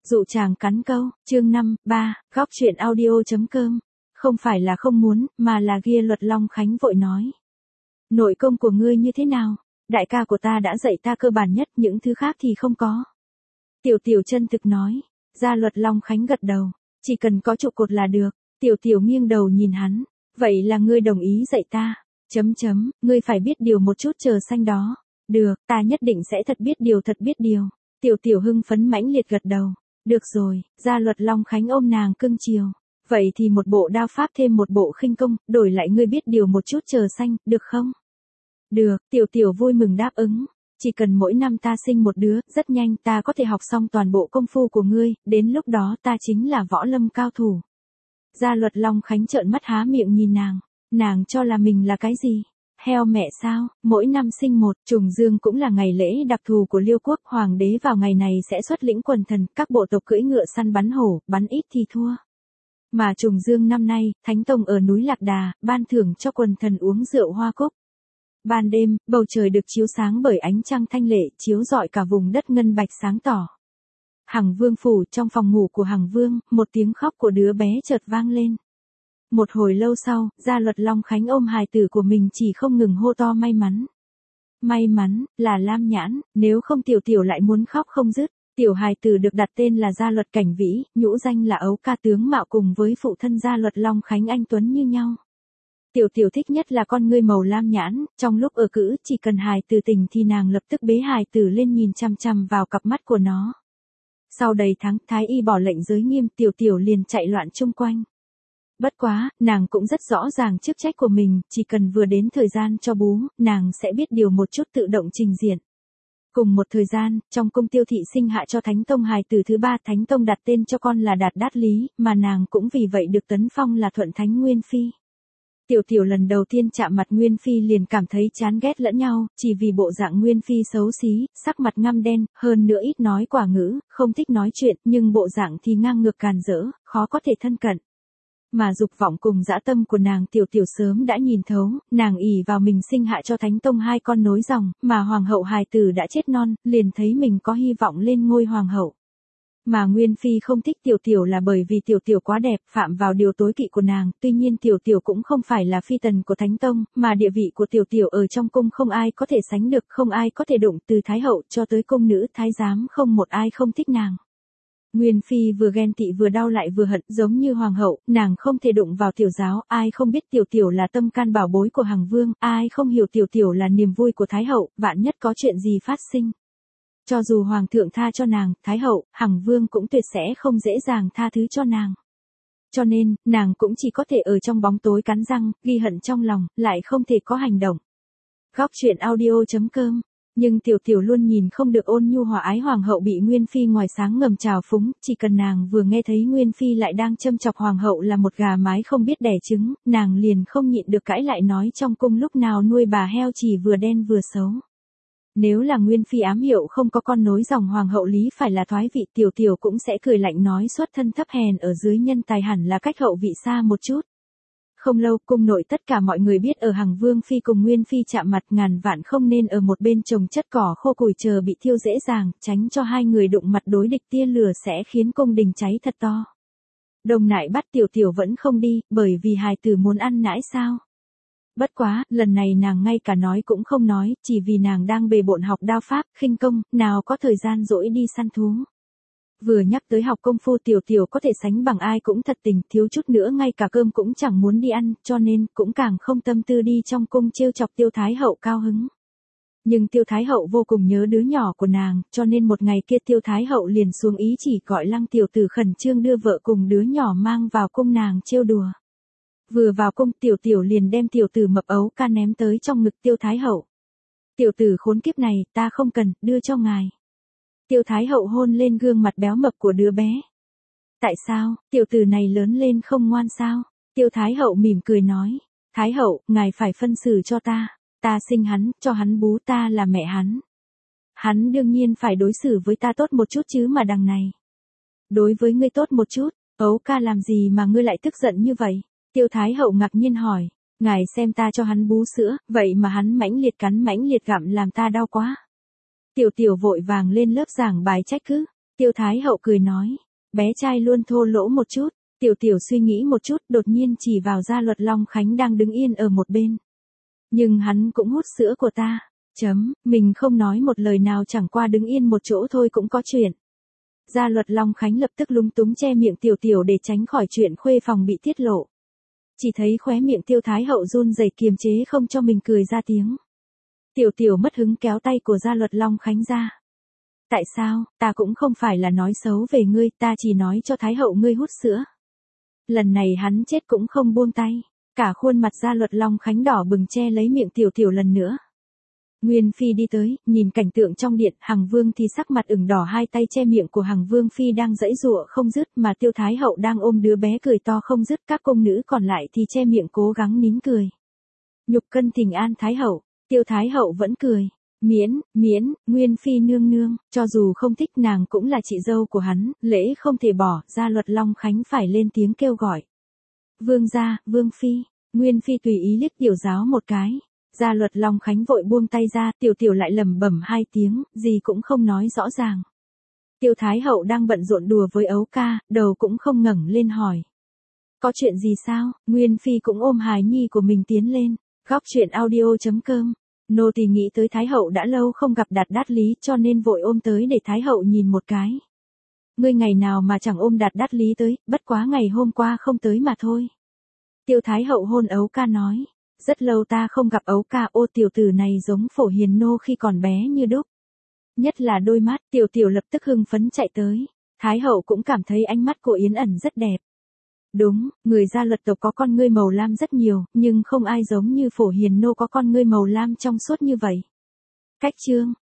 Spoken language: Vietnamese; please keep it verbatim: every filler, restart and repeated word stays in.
Dụ chàng cắn câu, chương năm, ba, góc truyện audio.com. Không phải là không muốn, mà là Gia Luật Long Khánh vội nói. Nội công của ngươi như thế nào? Đại ca của ta đã dạy ta cơ bản nhất, những thứ khác thì không có. Tiểu Tiểu chân thực nói. Gia Luật Long Khánh gật đầu. Chỉ cần có trụ cột là được. Tiểu Tiểu nghiêng đầu nhìn hắn. Vậy là ngươi đồng ý dạy ta. Chấm chấm, ngươi phải biết điều một chút chờ xanh đó. Được, ta nhất định sẽ thật biết điều thật biết điều. Tiểu Tiểu hưng phấn mãnh liệt gật đầu. Được rồi, Gia Luật Long Khánh ôm nàng cưng chiều. Vậy thì một bộ đao pháp thêm một bộ khinh công, đổi lại ngươi biết điều một chút chờ xanh, được không? Được, Tiểu Tiểu vui mừng đáp ứng. Chỉ cần mỗi năm ta sinh một đứa, rất nhanh ta có thể học xong toàn bộ công phu của ngươi, đến lúc đó ta chính là võ lâm cao thủ. Gia Luật Long Khánh trợn mắt há miệng nhìn nàng. Nàng cho là mình là cái gì? Heo mẹ sao? Mỗi năm sinh một, trùng dương cũng là ngày lễ đặc thù của Liêu quốc, hoàng đế vào ngày này sẽ xuất lĩnh quần thần, các bộ tộc cưỡi ngựa săn bắn hổ, bắn ít thì thua. Mà trùng dương năm nay, Thánh Tông ở núi Lạc Đà, ban thưởng cho quần thần uống rượu hoa cúc. Ban đêm, bầu trời được chiếu sáng bởi ánh trăng thanh lệ, chiếu rọi cả vùng đất ngân bạch sáng tỏ. Hằng Vương phủ, trong phòng ngủ của Hằng Vương, một tiếng khóc của đứa bé chợt vang lên. Một hồi lâu sau, Gia Luật Long Khánh ôm hài tử của mình chỉ không ngừng hô to may mắn. May mắn, là Lam Nhãn, nếu không Tiểu Tiểu lại muốn khóc không dứt. Tiểu hài tử được đặt tên là Gia Luật Cảnh Vĩ, nhũ danh là Ấu Ca tướng mạo cùng với phụ thân Gia Luật Long Khánh anh tuấn như nhau. Tiểu Tiểu thích nhất là con ngươi màu lam nhãn, trong lúc ở cữ chỉ cần hài tử tỉnh thì nàng lập tức bế hài tử lên nhìn chằm chằm vào cặp mắt của nó. Sau đầy tháng, Thái y bỏ lệnh giới nghiêm, Tiểu Tiểu liền chạy loạn chung quanh. Bất quá, nàng cũng rất rõ ràng chức trách của mình, chỉ cần vừa đến thời gian cho bú, nàng sẽ biết điều một chút tự động trình diện. Cùng một thời gian, trong cung Tiêu thị sinh hạ cho Thánh Tông hài tử thứ ba, Thánh Tông đặt tên cho con là Đạt Đát Lý, mà nàng cũng vì vậy được tấn phong là Thuận Thánh Nguyên Phi. Tiểu Tiểu lần đầu tiên chạm mặt Nguyên Phi liền cảm thấy chán ghét lẫn nhau, chỉ vì bộ dạng Nguyên Phi xấu xí, sắc mặt ngăm đen, hơn nữa ít nói quả ngữ, không thích nói chuyện, nhưng bộ dạng thì ngang ngược càn rỡ, khó có thể thân cận. Mà dục vọng cùng dã tâm của nàng Tiểu Tiểu sớm đã nhìn thấu, nàng ỷ vào mình sinh hạ cho Thánh Tông hai con nối dòng, mà hoàng hậu hài tử đã chết non, liền thấy mình có hy vọng lên ngôi hoàng hậu. Mà Nguyên Phi không thích Tiểu Tiểu là bởi vì Tiểu Tiểu quá đẹp, phạm vào điều tối kỵ của nàng, tuy nhiên Tiểu Tiểu cũng không phải là phi tần của Thánh Tông, mà địa vị của Tiểu Tiểu ở trong cung không ai có thể sánh được, không ai có thể đụng, từ Thái hậu cho tới cung nữ thái giám không một ai không thích nàng. Nguyên Phi vừa ghen tị vừa đau lại vừa hận, giống như hoàng hậu, nàng không thể đụng vào Tiểu giáo, ai không biết Tiểu Tiểu là tâm can bảo bối của Hằng Vương, ai không hiểu Tiểu Tiểu là niềm vui của Thái hậu, vạn nhất có chuyện gì phát sinh. Cho dù hoàng thượng tha cho nàng, Thái hậu, Hằng Vương cũng tuyệt sẽ không dễ dàng tha thứ cho nàng. Cho nên, nàng cũng chỉ có thể ở trong bóng tối cắn răng, ghi hận trong lòng, lại không thể có hành động. Góc truyện audio.com. Nhưng Tiểu Tiểu luôn nhìn không được ôn nhu hòa ái hoàng hậu bị Nguyên Phi ngoài sáng ngầm trào phúng, chỉ cần nàng vừa nghe thấy Nguyên Phi lại đang châm chọc hoàng hậu là một gà mái không biết đẻ trứng, nàng liền không nhịn được cãi lại nói trong cung lúc nào nuôi bà heo chỉ vừa đen vừa xấu. Nếu là Nguyên Phi ám hiệu không có con nối dòng hoàng hậu lý phải là thoái vị, Tiểu Tiểu cũng sẽ cười lạnh nói xuất thân thấp hèn ở dưới nhân tài hẳn là cách hậu vị xa một chút. Không lâu, cung nội tất cả mọi người biết ở Hằng Vương Phi cùng Nguyên Phi chạm mặt, ngàn vạn không nên ở một bên trồng chất cỏ khô củi chờ bị thiêu dễ dàng, tránh cho hai người đụng mặt đối địch, tia lửa sẽ khiến cung đình cháy thật to. Đồng nại bắt Tiểu Tiểu vẫn không đi, bởi vì hài tử muốn ăn nãi sao. Bất quá, lần này nàng ngay cả nói cũng không nói, chỉ vì nàng đang bề bộn học đao pháp, khinh công, nào có thời gian rỗi đi săn thú. Vừa nhắc tới học công phu Tiểu Tiểu có thể sánh bằng ai cũng thật tình, thiếu chút nữa ngay cả cơm cũng chẳng muốn đi ăn, cho nên cũng càng không tâm tư đi trong cung trêu chọc Tiêu Thái hậu cao hứng. Nhưng Tiêu Thái hậu vô cùng nhớ đứa nhỏ của nàng, cho nên một ngày kia Tiêu Thái hậu liền xuống ý chỉ gọi Lăng tiểu tử khẩn trương đưa vợ cùng đứa nhỏ mang vào cung nàng trêu đùa. Vừa vào cung Tiểu Tiểu liền đem tiểu tử mập Ấu Ca ném tới trong ngực Tiêu Thái hậu. Tiểu tử khốn kiếp này, ta không cần, đưa cho ngài. Tiêu Thái hậu hôn lên gương mặt béo mập của đứa bé. Tại sao, tiểu tử này lớn lên không ngoan sao? Tiêu Thái hậu mỉm cười nói. Thái hậu, ngài phải phân xử cho ta. Ta sinh hắn, cho hắn bú, ta là mẹ hắn. Hắn đương nhiên phải đối xử với ta tốt một chút chứ mà đằng này. Đối với ngươi tốt một chút, Ấu Ca làm gì mà ngươi lại tức giận như vậy? Tiêu Thái hậu ngạc nhiên hỏi. Ngài xem ta cho hắn bú sữa, vậy mà hắn mãnh liệt cắn mãnh liệt gặm làm ta đau quá. Tiểu Tiểu vội vàng lên lớp giảng bài trách cứ. Tiêu Thái Hậu cười nói, bé trai luôn thô lỗ một chút. Tiểu Tiểu suy nghĩ một chút, đột nhiên chỉ vào Gia Luật Long Khánh đang đứng yên ở một bên. Nhưng hắn cũng hút sữa của ta. Chấm, mình không nói một lời nào, chẳng qua đứng yên một chỗ thôi cũng có chuyện. Gia Luật Long Khánh lập tức lúng túng che miệng Tiểu Tiểu để tránh khỏi chuyện khuê phòng bị tiết lộ. Chỉ thấy khóe miệng Tiêu Thái Hậu run rẩy kiềm chế không cho mình cười ra tiếng. Tiểu Tiểu mất hứng kéo tay của Gia Luật Long Khánh ra. Tại sao, ta cũng không phải là nói xấu về ngươi, ta chỉ nói cho Thái Hậu ngươi hút sữa. Lần này hắn chết cũng không buông tay. Cả khuôn mặt Gia Luật Long Khánh đỏ bừng che lấy miệng Tiểu Tiểu lần nữa. Nguyên Phi đi tới, nhìn cảnh tượng trong điện, Hằng Vương thì sắc mặt ửng đỏ, hai tay che miệng của Hằng Vương Phi đang giãy giụa không dứt, mà Tiêu Thái Hậu đang ôm đứa bé cười to không dứt, các cung nữ còn lại thì che miệng cố gắng nín cười. Nhục cân thỉnh an Thái Hậu, Tiêu Thái Hậu vẫn cười. Miễn, miễn, Nguyên Phi nương nương, cho dù không thích nàng cũng là chị dâu của hắn, lễ không thể bỏ, Gia Luật Long Khánh phải lên tiếng kêu gọi. Vương gia, Vương Phi, Nguyên Phi tùy ý liếc Tiểu Giáo một cái. Gia Luật Long Khánh vội buông tay ra, Tiểu Tiểu lại lẩm bẩm hai tiếng, gì cũng không nói rõ ràng. Tiêu Thái Hậu đang bận rộn đùa với ấu ca, đầu cũng không ngẩng lên hỏi. Có chuyện gì sao? Nguyên Phi cũng ôm hài nhi của mình tiến lên. Góc truyện audio chấm com. Nô tỳ nghĩ tới Thái Hậu đã lâu không gặp Đạt Đát Lý cho nên vội ôm tới để Thái Hậu nhìn một cái. Ngươi ngày nào mà chẳng ôm Đạt Đát Lý tới, bất quá ngày hôm qua không tới mà thôi. Tiêu Thái Hậu hôn ấu ca nói. Rất lâu ta không gặp ấu ca, ô tiểu tử này giống Phổ Hiền nô khi còn bé như đúc. Nhất là đôi mắt, Tiểu Tiểu lập tức hưng phấn chạy tới. Thái Hậu cũng cảm thấy ánh mắt của Yến Ẩn rất đẹp. Đúng, người Gia Luật tộc có con ngươi màu lam rất nhiều, nhưng không ai giống như Phổ Hiền nô có con ngươi màu lam trong suốt như vậy. Cách chương